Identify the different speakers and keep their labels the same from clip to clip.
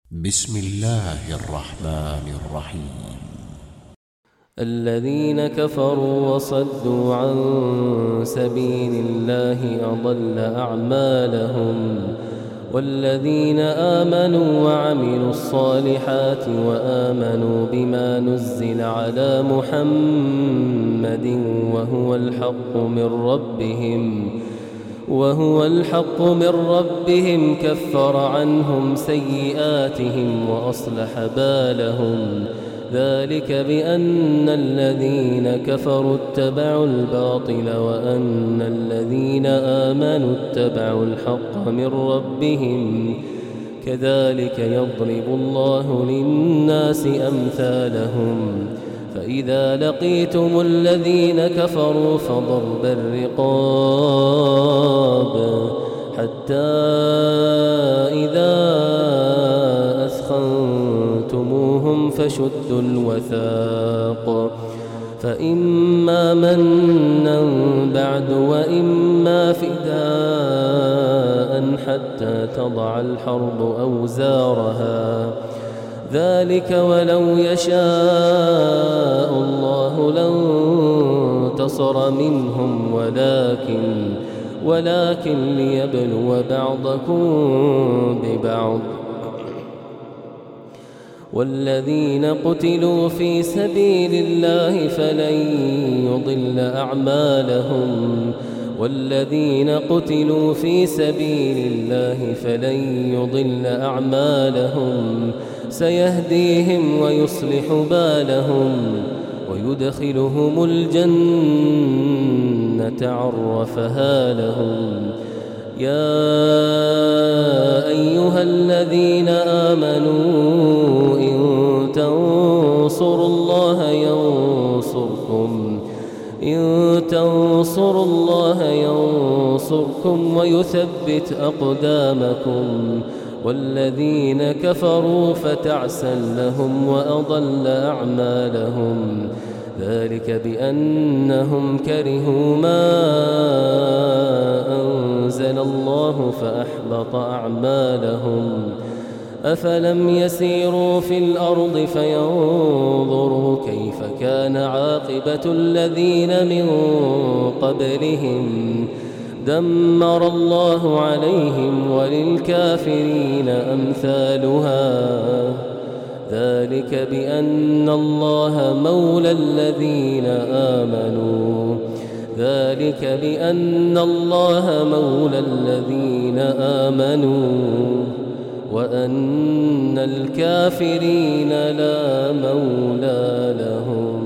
Speaker 1: بسم الله الرحمن الرحيم.
Speaker 2: الذين كفروا وصدوا عن سبيل الله أضل أعمالهم والذين آمنوا وعملوا الصالحات وآمنوا بما نزل على محمد وهو الحق من ربهم كفر عنهم سيئاتهم وأصلح بالهم ذلك بأن الذين كفروا اتبعوا الباطل وأن الذين آمنوا اتبعوا الحق من ربهم كذلك يضرب الله للناس أمثالهم فإذا لقيتم الذين كفروا فضرب الرقاب حتى إذا أثخنتموهم فشدوا الوثاق فإما منا بعد وإما فداء حتى تضع الحرب أوزارها ذلك ولو يشاء الله لانتصر منهم ولكن ليبلو بعضكم ببعض والذين قتلوا في سبيل الله فلن يضل أعمالهم سيهديهم ويصلح بالهم ويدخلهم الجنة عرفها لهم يا أيها الذين آمنوا إن تنصروا الله ينصركم ويثبت أقدامكم والذين كفروا فتعسا لهم وأضل أعمالهم ذلك بأنهم كرهوا ما أنزل الله فأحبط أعمالهم أفلم يسيروا في الأرض فينظروا كيف كان عاقبة الذين من قبلهم دمر الله عليهم وللكافرين أمثالها ذلك بأن الله مولى الذين آمنوا وأن الكافرين لا مولى لهم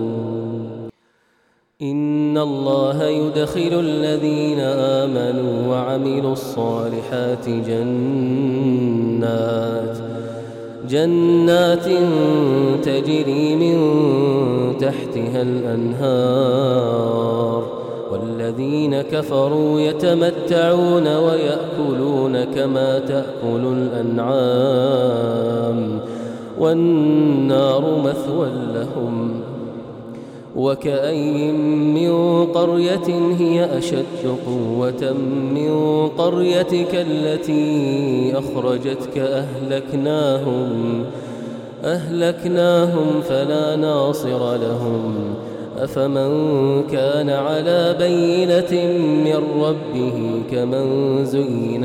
Speaker 2: إن الله يدخل الذين آمنوا وعملوا الصالحات جنات تجري من تحتها الأنهار والذين كفروا يتمتعون ويأكلون كما تأكل الأنعام والنار مثوى لهم وكأين من قرية هي أشد قوة من قريتك التي أخرجتك أهلكناهم فلا ناصر لهم أفمن كان على بينة من ربه كمن زين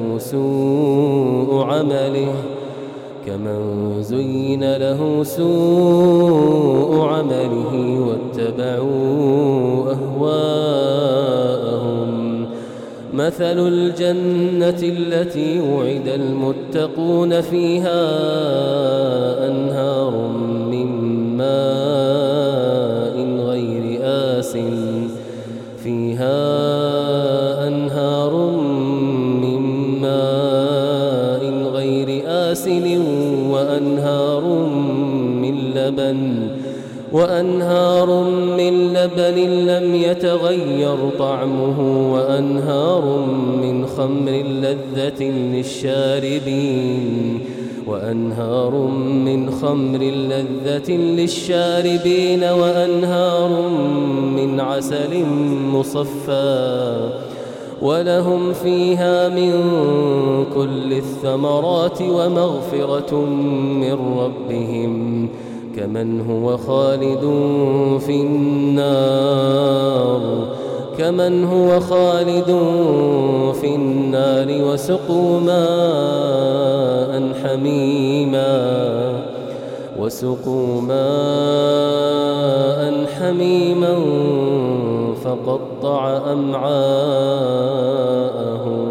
Speaker 2: له سوء عمله واتبعوا أهواءهم مثل الجنة التي وعد المتقون فيها أنهار من ماء غير آسن وأنهار من لبن لم يتغير طعمه وأنهار من خمر لذة للشاربين وأنهار من عسل مصفى ولهم فيها من كل الثمرات ومغفرة من ربهم كمن هو خالد في النار وسقوا ماء حميما فقطع أمعاءهم